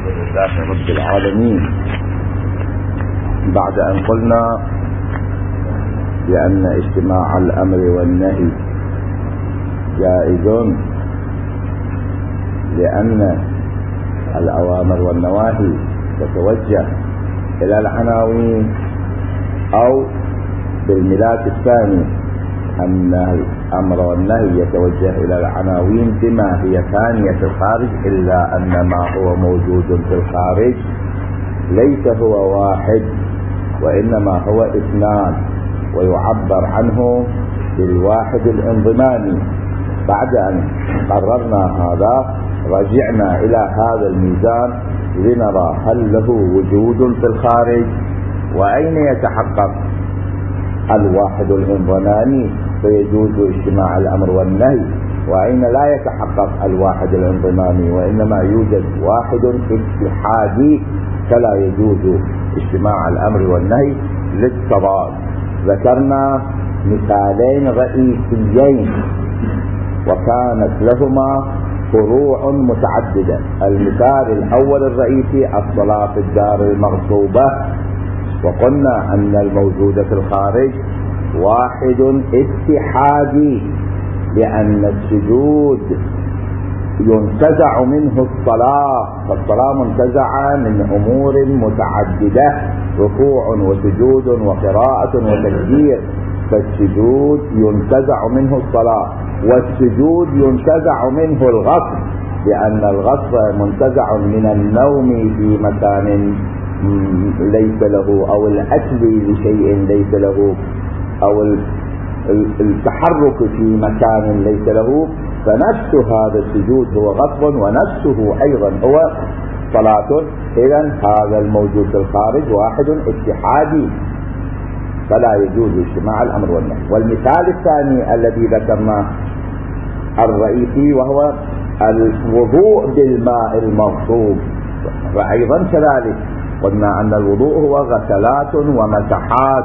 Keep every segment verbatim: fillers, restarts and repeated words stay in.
لله رب العالمين. بعد أن قلنا بأن اجتماع الأمر والنهي جائز لأن الأوامر والنواهي تتوجه إلى العناوين، أو بالملاك الثاني أن الأمر والنهي يتوجه إلى العناوين بما هي ثانية في الخارج، إلا أن ما هو موجود في الخارج ليس هو واحد وإنما هو اثنان، ويعبر عنه بالواحد الانضمامي. بعد أن قررنا هذا رجعنا إلى هذا الميزان لنرى هل له وجود في الخارج، وأين يتحقق الواحد الانضمامي فيجوز اجتماع الأمر والنهي، وأين لا يتحقق الواحد الانضمامي وإنما يوجد واحد اتحادي فلا يجوز اجتماع الأمر والنهي للتضاد. ذكرنا مثالين رئيسيين وكانت لهما فروع متعددة. المثال الأول الرئيسي الصلاة في الدار المغصوبة، وقلنا أن الموجود في الخارج واحد اتحادي، لأن السجود ينتزع منه الصلاة، فالصلاة منتزعة من أمور متعددة، ركوع وسجود وقراءة وتكبير، فالسجود ينتزع منه الصلاة، والسجود ينتزع منه الغصب، لأن الغصب منتزع من النوم في مكان ليس له، أو الأكل لشيء ليس له، أو التحرك في مكان ليس له، فنفس هذا السجود هو غصب ونفسه أيضا هو صلاة. إذن هذا الموجود في الخارج واحد اتحادي فلا يجوز اجتماع الأمر والنهي. والمثال الثاني الذي ذكرناه الرئيسي وهو الوضوء بالماء المغصوب، وأيضا كذلك قلنا أن الوضوء هو غسلات ومسحات،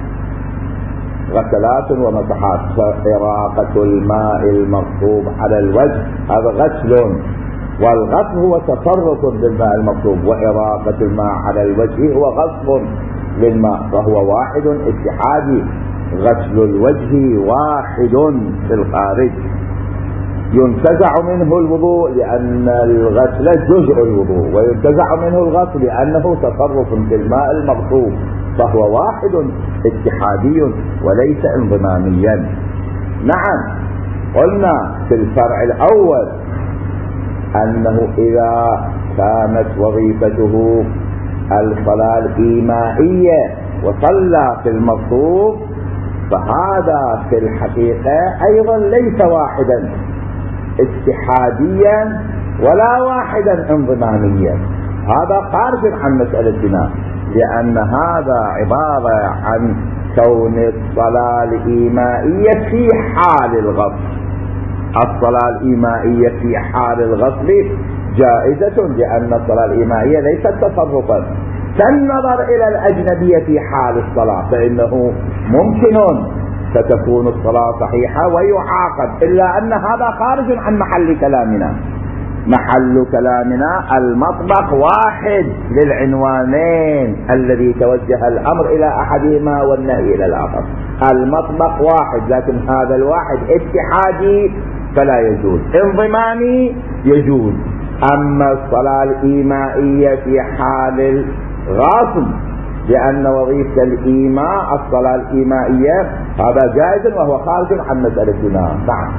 غسلات ومسحات، فإراقة الماء المغصوب على الوجه هذا غسل، والغسل هو تصرف بالماء المغصوب، وإراقة الماء على الوجه هو غصب للماء، فهو واحد اتحادي. غسل الوجه واحد في الخارج ينتزع منه الوضوء لأن الغسل جزء الوضوء، وينتزع منه الغسل لأنه تصرف بالماء المغصوب، فهو واحد اتحادي وليس انضماميا. نعم، قلنا في الفرع الأول أنه إذا كانت وظيفته الصلاة الإيمائية وصلى في المغصوب، فهذا في الحقيقة أيضا ليس واحدا اتحاديا ولا واحدا انضماميا، هذا خارج عن مسألتنا، لأن هذا عبارة عن كون الصلاة الإيمائية في حال الغصب. الصلاة الإيمائية في حال الغصب جائزة، لأن الصلاة الإيمائية ليست تصرفا كالنظر إلى الأجنبية في حال الصلاة، فإنه ممكن فتكون الصلاة صحيحة ويعاقب، إلا أن هذا خارج عن محل كلامنا. محل كلامنا المطبخ واحد للعنوانين الذي توجه الأمر إلى أحدهما والنهي إلى الآخر، المطبخ واحد، لكن هذا الواحد اتحادي فلا يجوز، انضمامي يجوز. أما الصلاة الإيمائية في حال الغصب، لأن وظيفة الإيماء الصلاة الإيمائية، هذا جائز وهو خارج عن مسألتنا. نعم.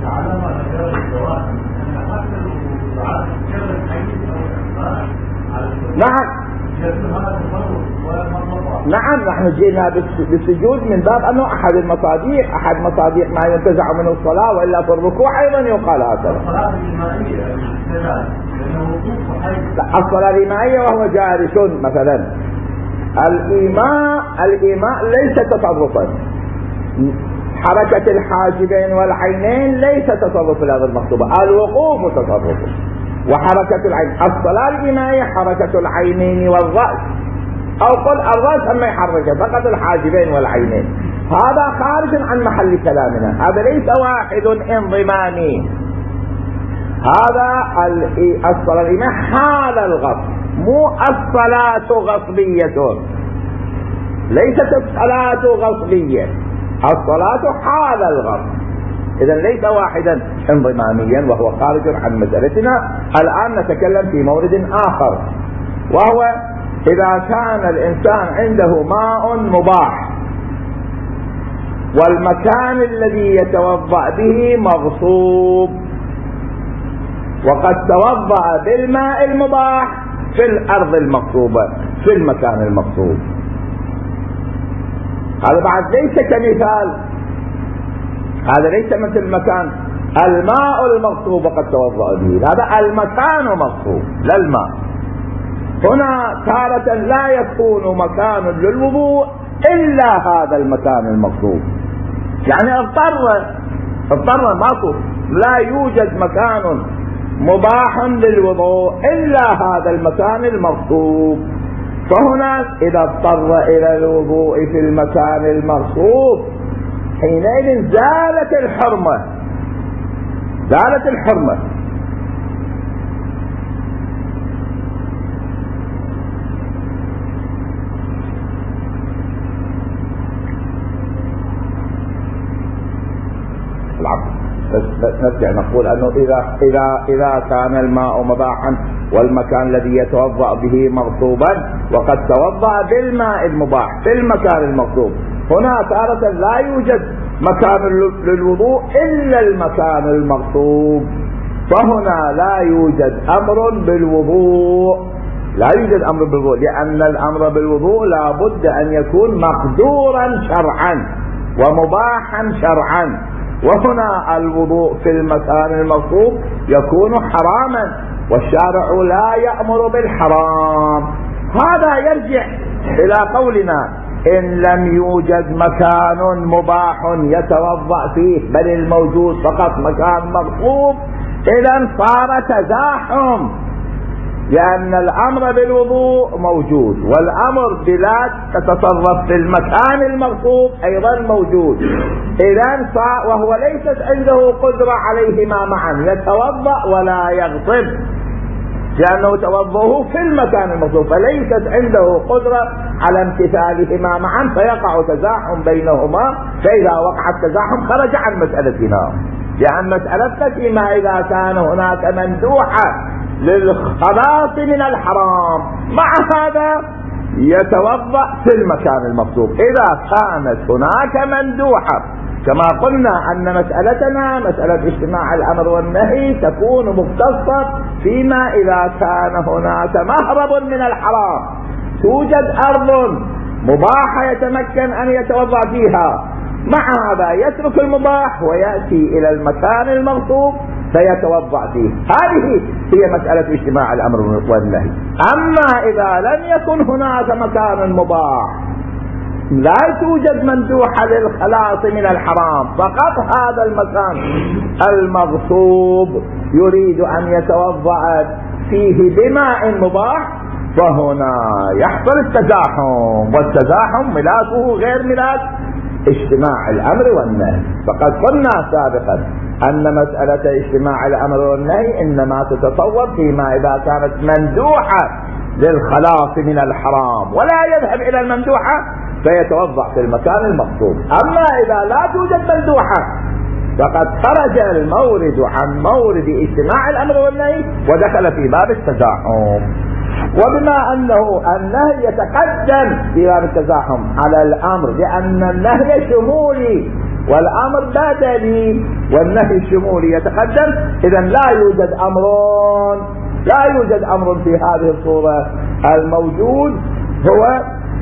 نعم نعم نحن جئنا بالسجود من باب أنه أحد المصاديق، أحد مصاديق ما ينتزع منه الصلاة، وإلا في الركوع أيضا يقال هكذا. الصلاة الإيمائية وهو جالس مثلا، الإيماء الإيماء ليس تصرفا، حركة الحاجبين والعينين ليس تصرف هذا المخطوبة، الوقوف تصرف، وحركة العين. الصلاة الإيمائية حركة العينين والرأس، أو قل الرأس أما يحرك فقط الحاجبين والعينين، هذا خارج عن محل كلامنا، هذا ليس واحد انضمامي. هذا الصلاة الإيماء حال الغصب، مو الصلاة غصبية، ليست الصلاة غصبية، الصلاة حال الغصب. إذا ليس واحدا انضماميا وهو خارج عن مسألتنا. الآن نتكلم في مورد آخر، وهو إذا كان الإنسان عنده ماء مباح والمكان الذي يتوضأ به مغصوب، وقد توضأ بالماء المباح في الأرض المغصوبة في المكان المغصوب. هذا بعد ليس كمثال، هذا ليس مثل مكان الماء المغصوب وقد توضأ به، هذا المكان مغصوب لا الماء. هنا تارة لا يكون مكان للوضوء إلا هذا المكان المغصوب، يعني اضطر اضطر ماكو، لا يوجد مكان مباح للوضوء إلا هذا المكان المغصوب. فهنا إذا اضطر إلى الوضوء في المكان المغصوب حينئذ زالت الحرمة، زالت الحرمة. نرجع نقول أنه إذا إذا إذا كان الماء مباحا والمكان الذي يتوضأ به مغصوبا وقد توضأ بالماء المباح في المكان المغصوب، هنا تارة لا يوجد مكان للوضوء إلا المكان المغصوب، فهنا لا يوجد أمر بالوضوء، لا يوجد أمر بالوضوء، لأن الأمر بالوضوء لا بد أن يكون مقدورا شرعا ومباحا شرعا، وهنا الوضوء في المكان المغصوب يكون حراما، والشارع لا يأمر بالحرام. هذا يرجع إلى قولنا إن لم يوجد مكان مباح يتوضأ فيه بل الموجود فقط مكان مغصوب، إذا صار تزاحم، لأن الأمر بالوضوء موجود والأمر بلا تتصرف في المكان المغصوب أيضا موجود، إذا وهو ليست عنده قدرة عليهما معا، يتوضأ ولا يغصب لأنه توضأه في المكان المغصوب، فليست عنده قدرة على امتثالهما معا، فيقع تزاحم بينهما. فإذا وقع التزاحم خرج عن مسألتنا، لأن مسألتنا فيما إذا كان هناك مندوحة للخلاص من الحرام، مع هذا يتوضأ في المكان المغصوب. إذا كانت هناك مندوحة كما قلنا أن مسألتنا مسألة اجتماع الأمر والنهي تكون مختصة فيما إذا كان هناك مهرب من الحرام، توجد أرض مباحة يتمكن أن يتوضأ فيها، مع هذا يترك المباح ويأتي إلى المكان المغصوب فيتوضأ فيه. هذه هي مسألة اجتماع الأمر والنهي. أما إذا لم يكن هناك مكان مباح، لا توجد مندوحة للخلاص من الحرام، فقط هذا المكان المغصوب يريد أن يتوضأ فيه بماء مباح، فهنا يحصل التزاحم، والتزاحم ملاكه غير ملاك اجتماع الأمر والنهي. فقد قلنا سابقا أن مسألة اجتماع الأمر والنهي إنما تتصور فيما إذا كانت مندوحة للخلاص من الحرام ولا يذهب إلى المندوحة فيتوضأ في المكان المغصوب. أما إذا لا توجد مندوحة فقد خرج المورد عن مورد اجتماع الأمر والنهي ودخل في باب التزاحم. وبما أنه النهي يتقدم في باب التزاحم على الأمر لأن النهي شمولي والأمر بدلي، والنهي الشمولي يتقدم، إذن لا يوجد أمر لا يوجد أمر في هذه الصورة. الموجود هو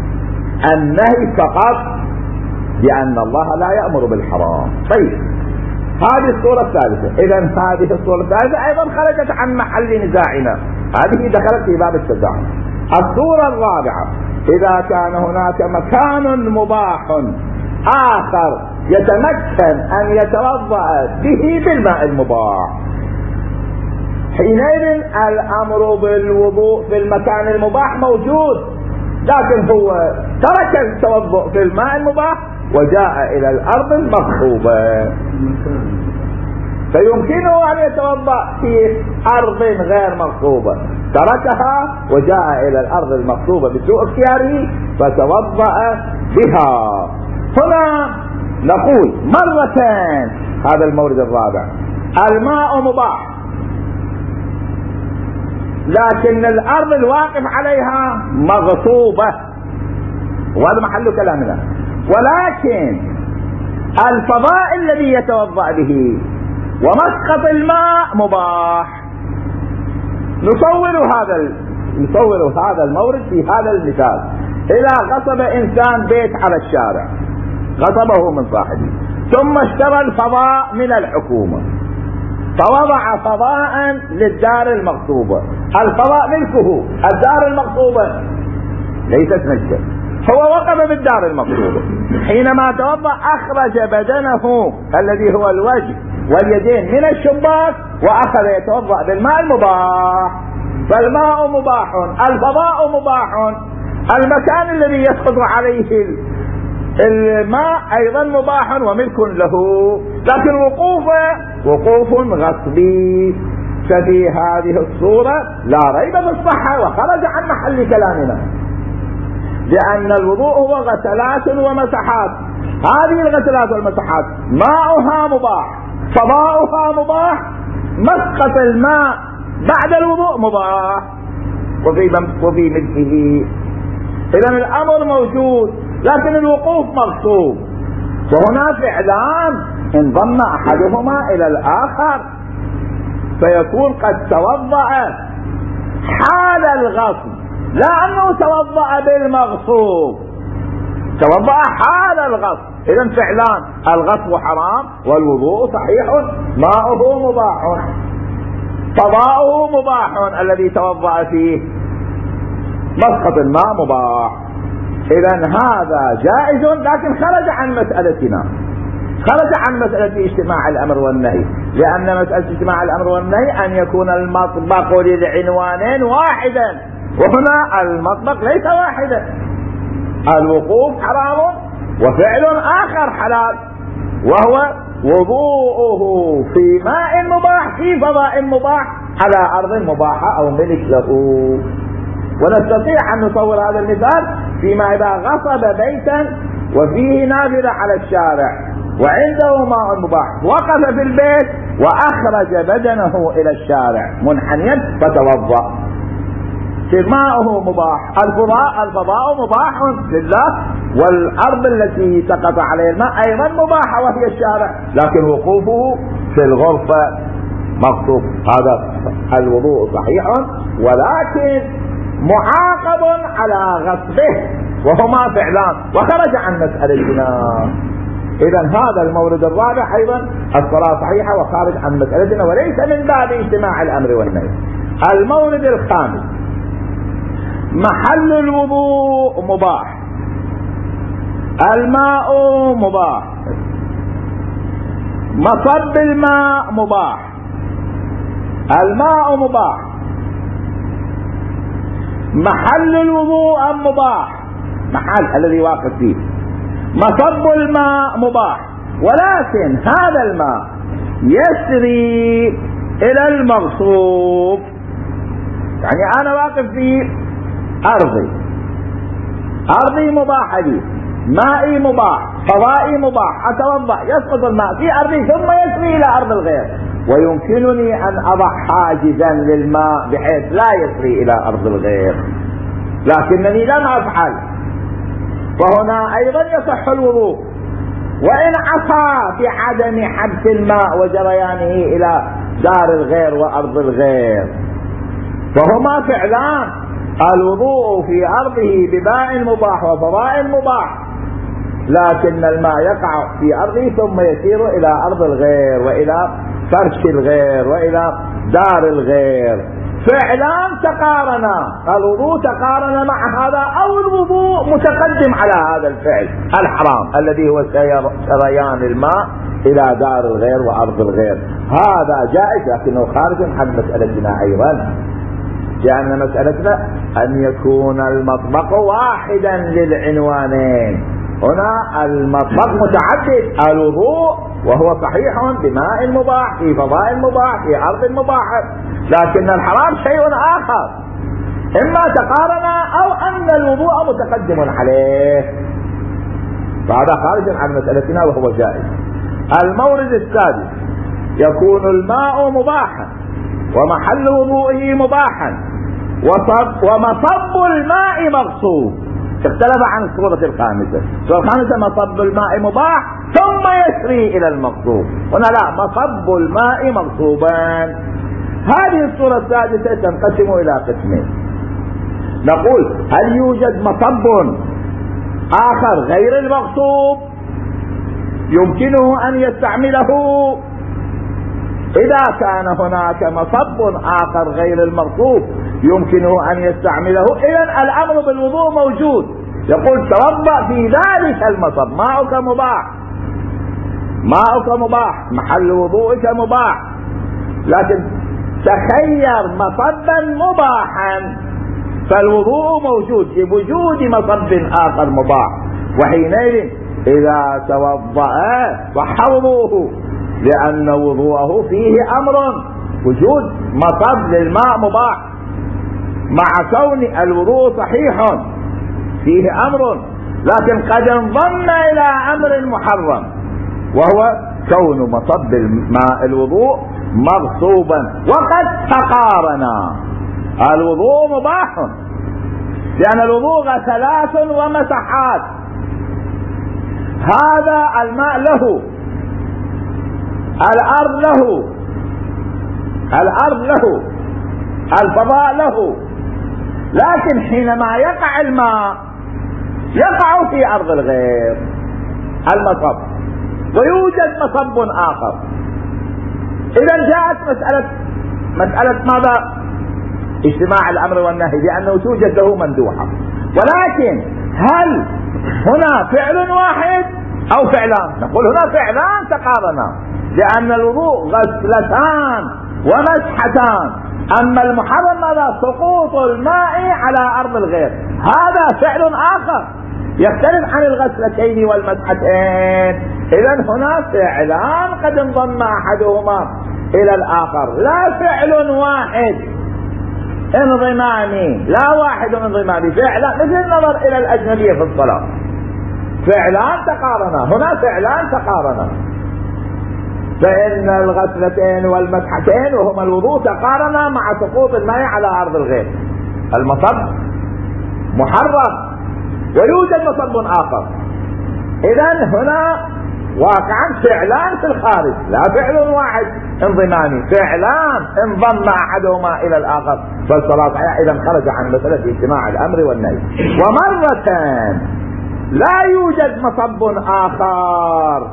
النهي فقط، لأن الله لا يأمر بالحرام. طيب هذه الصورة الثالثة. إذن هذه الصورة الثالثة أيضا خرجت عن محل نزاعنا، هذه دخلت في باب التزاحم. الصورة الرابعة إذا كان هناك مكان مباح آخر يتمكن أن يتوضأ به بالماء المباح، حينئذ الأمر بالوضوء في المكان المباح موجود، لكن هو ترك التوضؤ في الماء المباح وجاء إلى الأرض المغصوبة. فيمكنه أن يتوضأ في أرض غير مغصوبة، تركها وجاء إلى الأرض المغصوبة بسوء اختياره فتوضأ بها. هنا نقول مرتين هذا المورد الرابع: الماء مباح، لكن الأرض الواقف عليها مغصوبة، وهذا محل كلامنا. ولكن الفضاء الذي يتوضأ به ومسقط الماء مباح. نصور هذا نصور هذا المورد في هذا المثال: إذا غصب إنسان بيت على الشارع، غصبه من صاحبه، ثم اشترى الفضاء من الحكومة، فوضع فضاء للدار المغصوبة، الفضاء ملكه، الدار المغصوبة ليست ملكه، هو وقف بالدار المغصوبة. حينما توضأ أخرج بدنه الذي هو الوجه واليدين من الشباك وأخذ يتوضأ بالماء المباح، فالماء مباح، الفضاء مباح، المكان الذي يسقط عليه الماء أيضا مباح وملك له، لكن وقوفه وقوف غصبي. ففي هذه الصورة لا ريب في الصحة وخرج عن محل كلامنا، لأن الوضوء هو غسلات ومسحات. هذه الغسلات والمسحات ماؤها مباح، فضاؤها مباح، مسقط الماء بعد الوضوء مباح وفي وفي ملكه. إذن الأمر موجود، لكن الوقوف مغصوب. وهنا فعلان انضم أحدهما إلى الآخر، فيكون قد توضأ حال الغصب، لا أنه توضأ بالمغصوب، توضأ حال الغصب. إذن فعلان: الغصب حرام والوضوء صحيح، ماؤه مباح، فضاؤه مباح الذي توضأ فيه، مسقط الماء مباح. إذن هذا جائز، لكن خرج عن مسألتنا، خرج عن مسألة اجتماع الأمر والنهي، لأن مسألة اجتماع الأمر والنهي أن يكون المطبق للعنوانين واحدا، وهنا المطبق ليس واحدا، الوقوف حرام وفعل آخر حلال، وهو وضوءه في ماء مباح في فضاء مباح على أرض مباحة أو ملك له. ونستطيع أن نصور هذا المثال فيما إذا غصب بيتا وفيه نافذة على الشارع وعنده ماء مباح، وقف في البيت وأخرج بدنه إلى الشارع منحنيا فتوضأ، ماؤه مباح، الفضاء الفضاء مباح لله، والأرض التي سقط عليها الماء أيضا مباحة وهي الشارع، لكن وقوفه في الغرفة مغصوب. هذا الوضوء صحيح، ولكن معاقب على غصبه، وهما فعلان وخرج عن مسألتنا. إذن هذا المورد الرابع أيضا الصلاة صحيحة وخارج عن مسألتنا، وليس من باب اجتماع الأمر والنهي. المورد الخامس: محل الوضوء مباح، الماء مباح، مصب الماء مباح، الماء مباح، محل الوضوء مباح، محل الذي واقف فيه، مصب الماء مباح، ولكن هذا الماء يسري إلى المغصوب. يعني أنا واقف في أرضي، أرضي مباحة لي، مائي مباح، فضائي مباح، أتوضأ، يسقط الماء في أرضي ثم يسري إلى أرض الغير، ويمكنني أن أضع حاجزا للماء بحيث لا يسري إلى أرض الغير، لكنني لم أفعل، فهنا أيضا يصح الوضوء، وإن عصى بعدم حبس الماء وجريانه إلى دار الغير وأرض الغير، فهما فعلان: الوضوء في أرضه بماء مباح وفضاء مباح، لكن الماء يقع في أرضه ثم يسير إلى أرض الغير وإلى فرش الغير وإلى دار الغير، فعلان تقارنا، الوضوء تقارن مع هذا، أو الوضوء متقدم على هذا الفعل الحرام الذي هو سريان الماء إلى دار الغير وأرض الغير. هذا جائز، لكنه خارج عن مسألتنا أيضا، لأن مسألتنا أن يكون المطبق واحدا للعنوانين، هنا المطبق متعدد، الوضوء وهو صحيح بماء مباح في فضاء مباح في أرض مباحة، لكن الحرام شيء آخر، إما تقارن أو أن الوضوء متقدم عليه، فهذا خارج عن مسألتنا وهو جائز. المورد السادس: يكون الماء مباحا ومحل وضوئه مباحا وصب ومصب الماء مغصوب. اختلف عن الصورة الخامسة. الصورة الخامسة مصب الماء مباح ثم يسري إلى المغصوب، هنا لا، مصب الماء مغصوبان. هذه الصورة السادسة تنقسم إلى قسمين. نقول: هل يوجد مصب آخر غير المغصوب يمكنه أن يستعمله؟ إذا كان هناك مصب آخر غير المغصوب يمكنه أن يستعمله، إذن الأمر بالوضوء موجود. يقول: توضأ في ذلك المصب، ماؤك مباح، ماؤك مباح، محل وضوءك مباح، لكن تخير مصبا مباحا فالوضوء موجود في وجود مصب آخر مباح، وحينئذ إذا توضأ صح وضوءه، لأن وضوءه فيه أمر، وجود مصب للماء مباح مع كون الوضوء صحيح فيه أمر، لكن قد انضم إلى أمر محرم وهو كون مصب الماء الوضوء مغصوبا، وقد تقارنا. الوضوء مباح لأن الوضوء غسلات ومسحات، هذا الماء له، الأرض له، الأرض له، الفضاء له، لكن حينما يقع الماء يقع في أرض الغير المصب، ويوجد مصب آخر. إذا جاءت مسألة مسألة ماذا؟ اجتماع الأمر والنهي، لأنه توجد له مندوحة. ولكن هل هنا فعل واحد أو فعلان؟ نقول هنا فعلان تقارنا، لأن الوضوء غسلتان ومسحتان، أما المحرم ماذا؟ سقوط الماء على أرض الغير، هذا فعل آخر يختلف عن الغسلتين والمسحتين. إذن هنا فعلان قد انضم أحدهما إلى الآخر، لا فعل واحد انضمامي، لا واحد انضمامي، فعلان، مثل النظر إلى الأجنبية في الصلاة، فعلان تقارنا، هنا فعلان تقارنا، فإن الغسلتين والمسحتين وهما الوضوء تقارنا مع سقوط الماء على أرض الغير. المصب محرم ويوجد مصب آخر، إذن هنا واقعا فعلان في الخارج، لا فعل واحد انضمامي، فعلان انضم أحدهما إلى الآخر، فالصلاة صحيحة. إذن خرج عن مسألة اجتماع الأمر والنهي. ومرة لا يوجد مصب آخر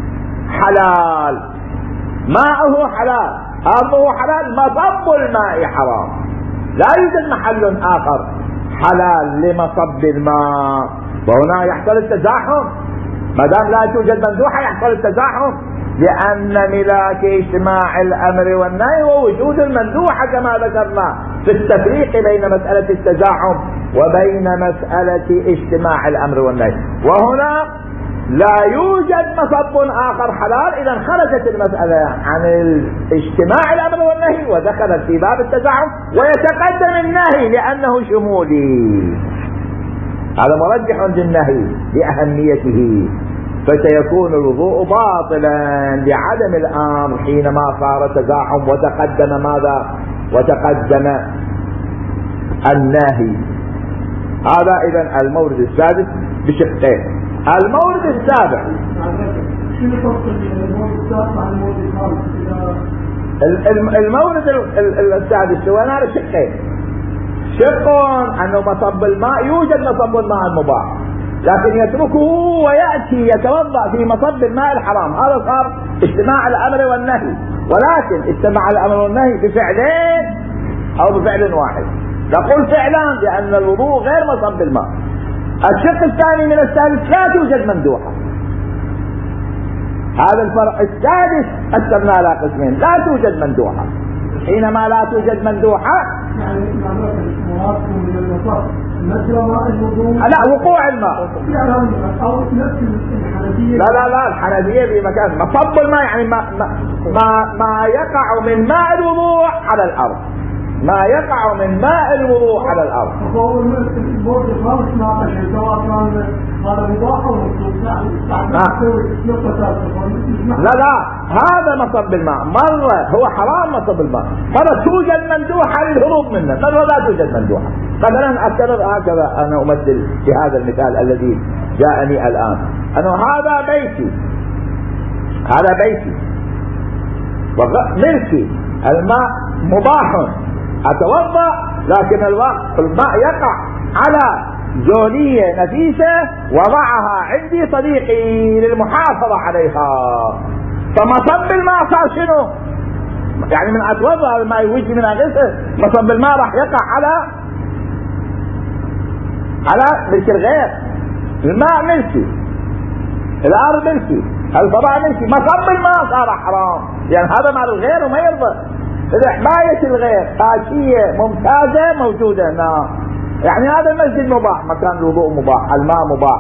حلال، ماءه حلال، أرضه حلال، مصب الماء حرام، لا يوجد محل آخر حلال لمصب الماء، وهنا يحصل التزاحم، ما دام لا توجد مندوحة يحصل التزاحم، لأن ملاك اجتماع الأمر والنهي ووجود المندوحة كما ذكرنا في التفريق بين مسألة التزاحم وبين مسألة اجتماع الأمر والنهي. وهنا لا يوجد مصب آخر حلال، إذا خرجت المسألة عن اجتماع الأمر والنهي ودخلت في باب التزاحم، ويتقدم النهي لأنه شمولي، هذا مرجح للنهي لأهميته، فسيكون الوضوء باطلا لعدم الأمر حينما صار تزاحم وتقدم ماذا؟ وتقدم النهي. هذا إذن المورد السادس بشقين. المورد السابع، المورد السادس هو نار شقين. شق أنه مصب الماء يوجد مصب الماء المباح، لكن يتركه ويأتي يتوضأ في مصب الماء الحرام، هذا صار اجتماع الأمر والنهي. ولكن اجتماع الأمر والنهي بفعلين أو بفعل واحد، نقول فعلان لأن الوضوء غير مصب الماء. الشق الثاني من الثالث لا توجد مندوحة، هذا الفرق السادس قسمنا على قسمين، لا توجد مندوحة. حينما لا توجد مندوحة يعني مراتب من المصب لا وقوع الماء. لا لا لا الحنفية في مكان مصب الماء يعني ما ما ما يقع من ماء الوضوء على الأرض، ما يقع من ماء الوضوء على الأرض. لا لا هذا مصب الماء، مرة هو حرام مصب الماء، مرة توجد مندوحة للهروب منه، مرة لا توجد مندوحة. مثلا أفترض هكذا أنا أمثل في هذا المثال الذي جاءني الآن، أنه هذا بيتي، هذا بيتي ملكي، الماء مباح أتوضأ، لكن الوقت الماء يقع على جولية نفيسة وضعها عندي صديقي للمحافظة عليها، فمصب الماء صار شنو؟ يعني من أتوضأ الماء يوجي من أغسل، مصب الماء راح يقع على على ملك الغير. الماء ملكي، الأرض ملكي، الفضاء ملكي، مصب الماء صار حرام، يعني هذا مال الغير وما يرضى. إذا حماية الغير خاشية ممتازة موجودة هنا، يعني هذا المسجد مباح، مكان الوضوء مباح، الماء مباح،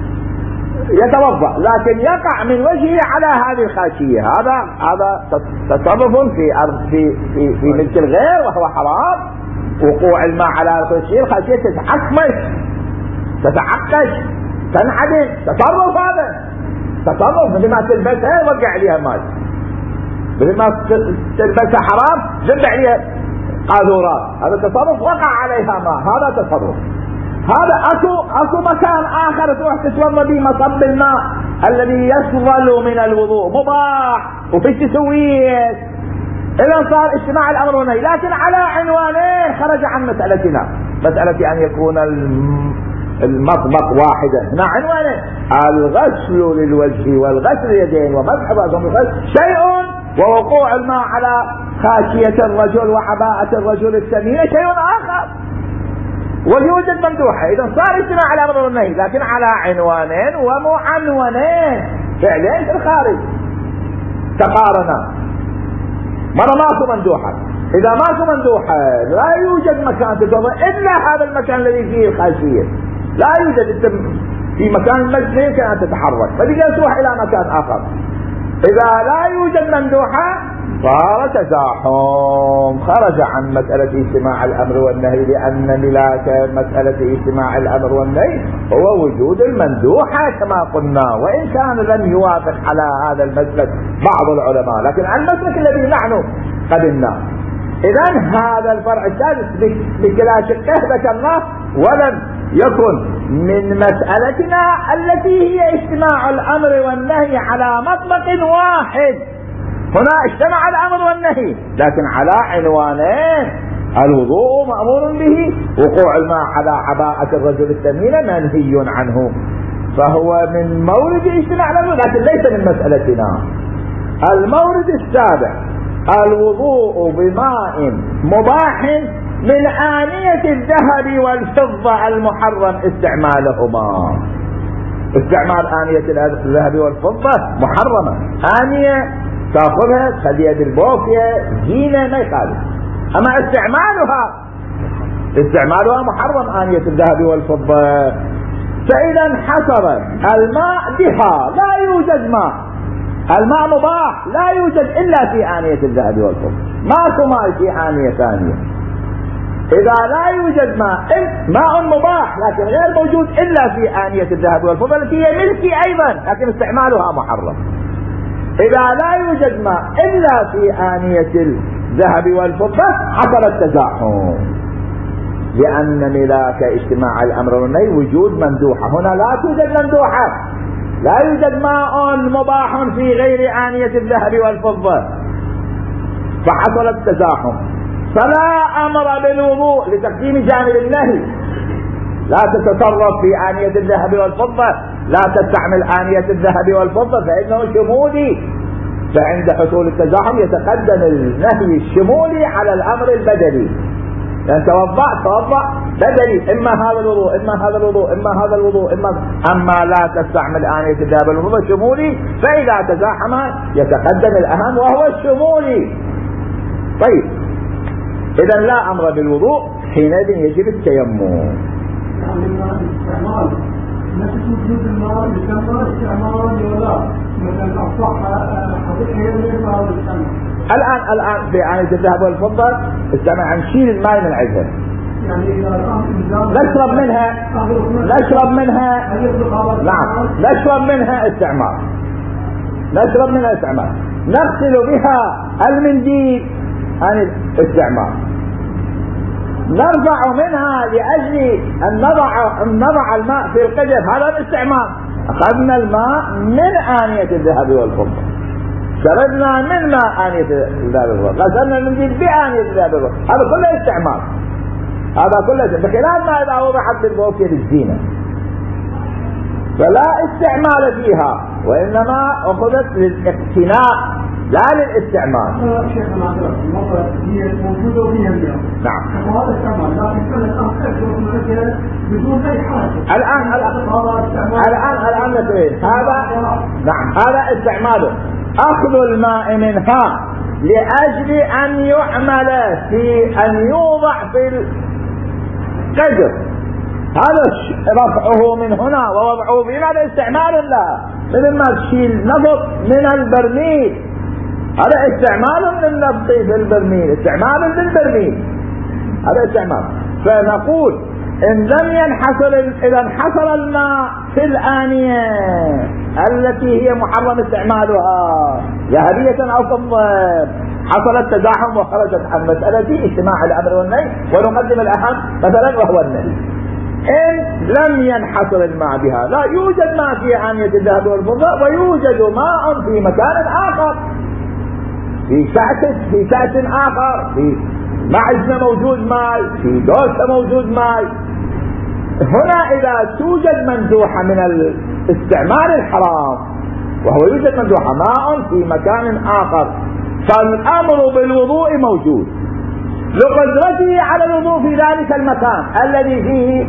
يتوضأ، لكن يقع من وجهه على هذه الخاشية، هذا هذا تصرف في أرض في في في ملك الغير وهو حرام. وقوع الماء على الخاشية، الخاشية تتعكمش تتعكش تنعدم، تصرف، هذا تصرف مثل ما تلبسها وقع عليها ماء، مثل ما تلبسها حرام جب عليها قاذورات، هذا تصرف وقع عليها ماء، هذا تصرف. هذا اكو اكو مكان اخر تروح تتوضا به مصب الماء الذي يفضل من الوضوء مباح وفي تسويه، اذا صار اجتماع الامر والنهي، لكن على عنوانين خرج عن مسألتنا، مسألة ان يكون المطبخ واحدا، هنا عنوانين: الغسل للوجه والغسل اليدين ومسح بعضهم الغسل شيء، ووقوع الماء على خاشية الرجل وعباءة الرجل الثمينة شيء آخر، ويوجد ممدوحة. إذا صار اجتماع الأمر والنهي لكن على عنوانين ومعنونين فعلين في الخارج تقارنا. مرة ماكو مندوحة، إذا ماكو مندوحة لا يوجد مكان تتوضأ إلا هذا المكان الذي فيه الخاشية، لا يوجد في مكان المسجد يمكن أن تتحرك، فتقدر تروح إلى مكان آخر. إذا لا يوجد مندوحة صار تزاحم، خرج عن مسألة اجتماع الأمر والنهي، لأن ملاك مسألة اجتماع الأمر والنهي هو وجود المندوحة كما قلنا، وإن كان لم يوافق على هذا المسلك بعض العلماء، لكن على المسلك الذي نحن قبلناه. إذن هذا الفرع السادس بكلا شقه ذكرناه، ولم يكن من مسألتنا التي هي اجتماع الأمر والنهي على مطلق واحد. هنا اجتمع الأمر والنهي لكن على عنوانين: الوضوء مأمور به، وقوع الماء على عباءة الرجل الثمينة منهي عنه، فهو من مورد اجتماع الأمر لكن ليس من مسألتنا. المورد السابع: الوضوء بماء مباح من آنية الذهب والفضة المحرم استعمالهما. استعمال آنية الذهب والفضة محرمة، آنية تأخذها تخليها بالبوكية زينة ما يخالف، أما استعمالها استعمالها محرم آنية الذهب والفضة. فإذا انحصر الماء بها، لا يوجد ماء، الماء مباح لا يوجد إلا في آنية الذهب والفضة، ماكو ماء في آنية ثانية. إذا لا يوجد ماء، ماء مباح لكن غير موجود إلا في آنية الذهب والفضة التي هي ملكي أيضا لكن استعمالها محرم. إذا لا يوجد ماء إلا في آنية الذهب والفضة حصل التزاحم، لأن ملاك اجتماع الأمر والنهي وجود مندوحة. هنا لا توجد مندوحة، لا يوجد ماء مباح في غير آنية الذهب والفضة، فحصل التزاحم، فلا أمر بالوضوء لتقديم جانب النهي. لا تتصرف في آنية الذهب والفضة، لا تستعمل آنية الذهب والفضة فإنه شمولي، فعند حصول التزاحم يتقدم النهي الشمولي على الأمر البدلي، يعني توضأ توضأ بدلي، إما هذا الوضوء إما هذا الوضوء إما هذا الوضوء إما أما لا تستعمل آنية الذهب والفضة شمولي، فإذا تزاحم يتقدم الأهم وهو الشمولي. طيب إذا لا أمر بالوضوء، حينئذ يجب التيمم. الاستعمال نفس وجود الماء يسمى استعمال ولا مثلا أصح حقيقة يسمى الاستعمال. الآن الآن في آنية الذهب والفضة استمع نشيل الماء من عندها نشرب منها نشرب منها نعم نشرب منها استعمال نشرب منها استعمال نغسل بها المنديل عن الاستعمال نرفع منها لأجل أن نضع أن نضع الماء في القدر هذا الاستعمال. أخذنا الماء من آنية الذهب والفضة شربنا من ماء آنية الذهب والفضة غسلنا المنديل بآنية الذهب والفضة هذا كله استعمال هذا كله بخلاف ما إذا وضعت بالبوكية للزينة فلا استعمال فيها وإنما أخذت للاقتناء لا للاستعمال. هي موجودة وفيها المياه. نعم. وهذا استعمال لكن كان الآن خرج بدون أي حاجة. الآن الآن الآن نتريد هذا نعم هذا استعماله أخذ الماء منها لأجل أن يعمل في أن يوضع في القدر هذا رفعه من هنا ووضعه في هذا استعمال لها مثل ما تشيل نفط من البرميل هذا استعمال للنفط في البرميل استعمال للبرميل هذا استعمال. فنقول إن لم ينحصر إذا انحصر الماء في الآنية التي هي محرم استعمالها ذهبية أو فضة حصل التزاحم وخرجت عن مسألة اجتماع الأمر والنهي ونقدم الأهم مثلا وهو النهي. إن لم ينحصر الماء بها لا يوجد ماء في آنية الذهب والفضة ويوجد ماء في مكان آخر في كأس في كأس آخر في معزة موجود ماء في دوسة موجود ماء. هنا إذا توجد مندوحة من الاستعمال الحرام وهو يوجد مندوحة ماء في مكان آخر فالأمر بالوضوء موجود لقدرته على الوضوء في ذلك المكان الذي فيه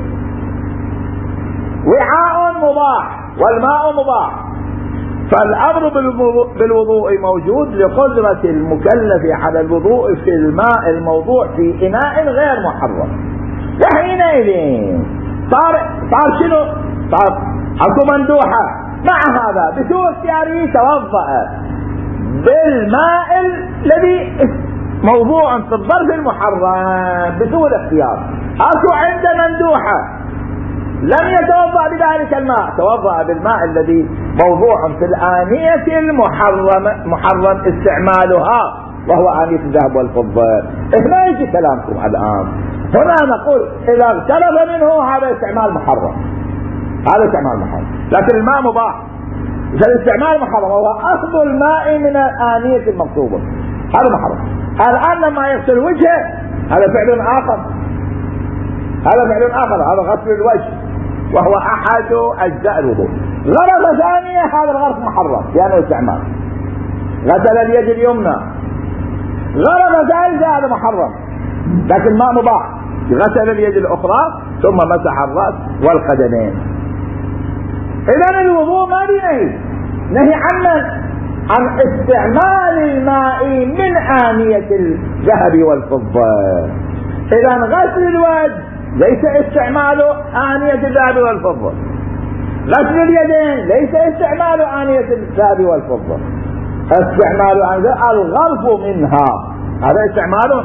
وعاء مباح والماء مباح فالأمر بالوضوء موجود لقدرة المكلف على الوضوء في الماء الموضوع في إناء غير محرم. وحينئذ صار صار شنو؟ صار اكو مندوحة مع هذا بسوء اختياره توضأ بالماء الذي موضوع في الظرف المحرم بسوء الاختيار. اكو عنده مندوحة لم يتوضأ بذلك الماء توضأ بالماء الذي موضوع في الآنية المحرم محرم استعمالها وهو آنية الذهب والفضة. هنا يجي كلامكم الآن هنا نقول إذا اغترب منه هذا استعمال محرم هذا استعمال محرم لكن الماء مباح فالاستعمال محرم وهو أخذ الماء من الآنية المقصوبة هذا محرم. الآن لما يغسل وجهه هذا فعل آخر هذا فعل آخر هذا غسل الوجه وهو أحد أجزاء الوضوء. غرفة ثانية هذا الغرف محرم لأنه استعمال غسل اليد اليمنى. غرفة ثالثة هذا محرم لكن ما مباح غسل اليد الأخرى ثم مسح الرأس والقدمين. إذن الوضوء ما بنهي نهي عن عن استعمال الماء من آنية الذهب والفضة. إذن غسل الوجه ليس استعمال آنية الذهب والفضة. غسل اليدين ليس استعمال آنية الذهب والفضة. استعمال آنية الغرف منها هذا استعمال.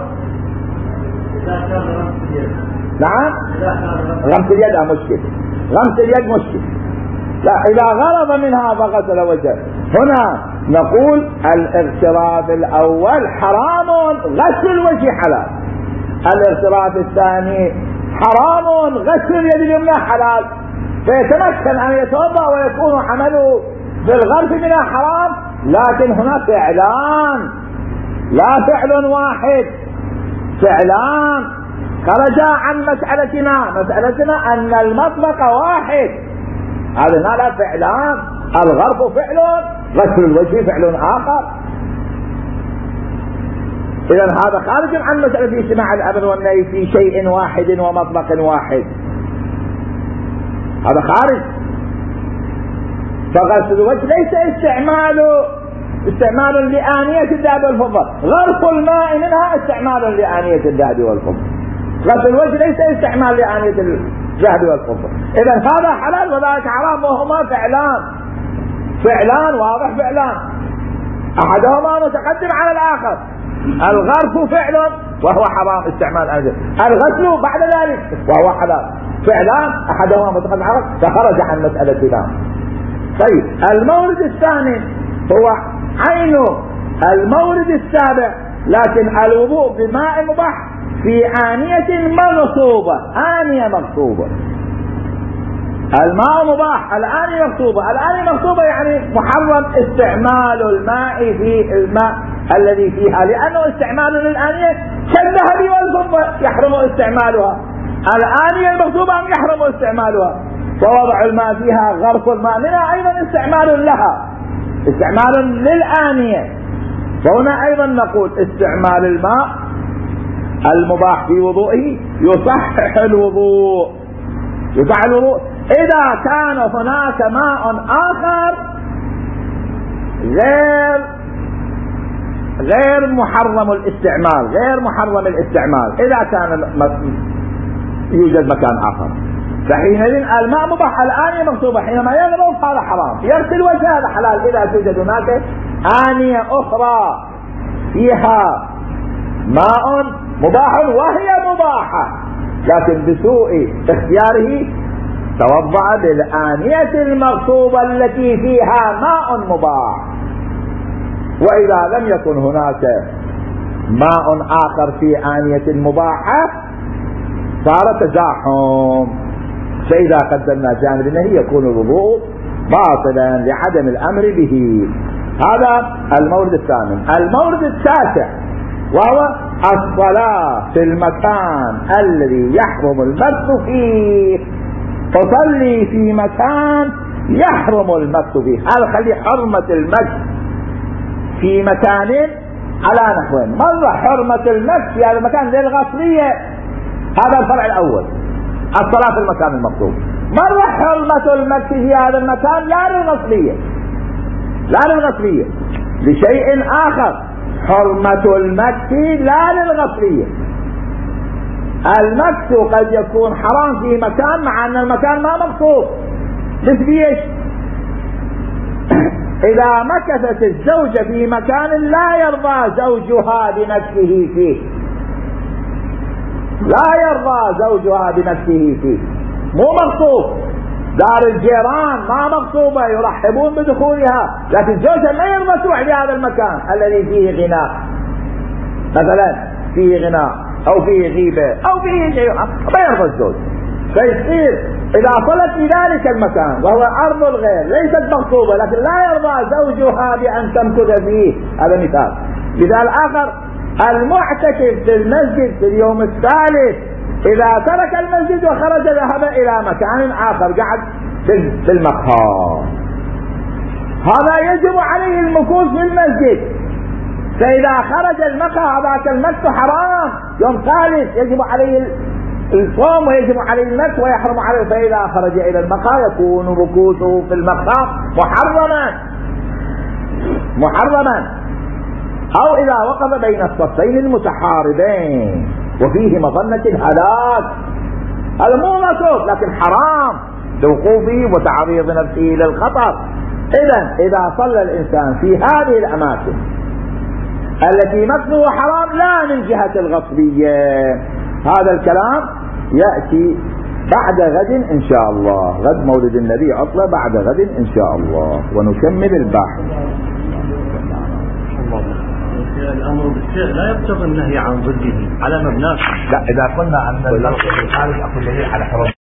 نعم غمس اليد مشكل غمس اليد مشكل لا إذا غرض منها فغسل وجهه. هنا نقول الاغتراف الأول حرام غسل الوجه حلال. الاغتراف الثاني حرام غسل اليد اليمنى حلال فيتمكن أن يتوضأ ويكون عمله في الغرف منها حرام. لكن هنا فعلان لا فعل واحد فعلان خرجا عن مسألتنا. مسألتنا أن المطلق واحد هذا لا فعلان الغرف فعل غسل الوجه فعل آخر. إذن هذا خارج عن مسألة اجتماع الأمر والنهي في شيء واحد ومطلق واحد هذا خارج. فغسل الوجه ليس استعمال استعمال لآنية الذهب والفضة. غرف الماء منها استعمال لآنية الذهب والفضة. غسل الوجه ليس استعمال لآنية الذهب والفضة. إذا هذا حلال وذلك حرام، وهما فعلان فعلان واضح فعلان، أحدهما متقدم على الآخر. الغرف فعل وهو حرام استعمال أنزل، الغسل بعد ذلك وهو حلال، فعلان أحدهما متقدم على الآخر فخرج عن مسألتنا. طيب المورد الثاني هو عين المورد السابع، لكن الوضوء بماء مباح في آنية مغصوبة. آنية مغصوبة، الماء مباح، الآنية مغصوبة. الآنية مغصوبة يعني محرم استعمال الماء في الماء الذي فيها، لأنه استعمال للآنية كالذهب والفضة يحرم استعمالها. الآنية المغصوبة يحرم استعمالها، فوضع الماء فيها غرف الماء منها أيضا استعمال لها، استعمال للآنية. فهنا أيضا نقول استعمال الماء المباح في وضوئه يصحح الوضوء، يصحح الوضوء إذا كان هناك ماء آخر غير غير محرم الاستعمال، غير محرم الاستعمال إذا كان يوجد مكان آخر، فحينئذ الماء مباح، الآنية مغصوبة. حينما يغرب هذا حرام، يغسل وجهه هذا حلال إذا توجد هناك آنية أخرى فيها ماء مباح وهي مباحة، لكن بسوء اختياره توضأ بالآنية المغصوبة التي فيها ماء مباح. وإذا لم يكن هناك ماء آخر في آنية مباحة صار تزاحم، فإذا قدمنا جانب النهي يكون الوضوء باطلا لعدم الأمر به. هذا المورد الثامن. المورد التاسع وهو الصلاة في المكان الذي يحرم المس فيه. تصلي في مكان يحرم المس فيه، هذا خلي حرمة المس في مكان على نحوين. مرة حرمة المس في هذا المكان للغسلية، هذا الفرع الأول، الصلاة في المكان المقصود. مرة حرمة المس في هذا المكان لا للغسلية، لا للغسلية لشيء آخر، حرمة المس لا للغسلية. المكس قد يكون حرام في مكان مع أن المكان ما مقصود، مثل ايش؟ إذا مكثت الزوجة في مكان لا يرضى زوجها بمكسه فيه، لا يرضى زوجها بمكسه فيه، مو مقصود. دار الجيران ما مقصوبة يرحبون بدخولها، لكن زوجها ما يرضى تروح لهذا المكان الذي فيه غناء، مثلا فيه غناء أو فيه غيبة أو فيه شيء، ما يرضى الزوج. فيصير إذا صلت في ذلك المكان وهو أرض الغير ليست مقصوبة، لكن لا يرضى زوجها بأن تمكث فيه، هذا مثال. مثال آخر، المعتكف في المسجد في اليوم الثالث إذا ترك المسجد وخرج ذهب إلى مكان آخر قعد في المقهى، هذا يجب عليه المكوث في المسجد. فإذا خرج المقهى هذاك المكث حرام، يوم ثالث يجب عليه الصوم ويجب عليه المكث ويحرم عليه. فإذا خرج إلى المقهى يكون مكوثه في المقهى محرما محرما. أو إذا وقف بين الصفين المتحاربين وفيه مظنة الهلاك، هذا مو مكروه لكن حرام لوقوفه وتعريض نفسه للخطر. إذن إذا صلى الإنسان في هذه الأماكن التي مكروه حرام لا من جهة الغصبية، هذا الكلام يأتي بعد غد إن شاء الله، غد مولد النبي عطلة، بعد غد إن شاء الله ونكمل البحث. الأمر بالشيء لا يقتضي النهي عن ضده على مبناه. لا، إذا قلنا أن الخارج أخذ دليل على حرمة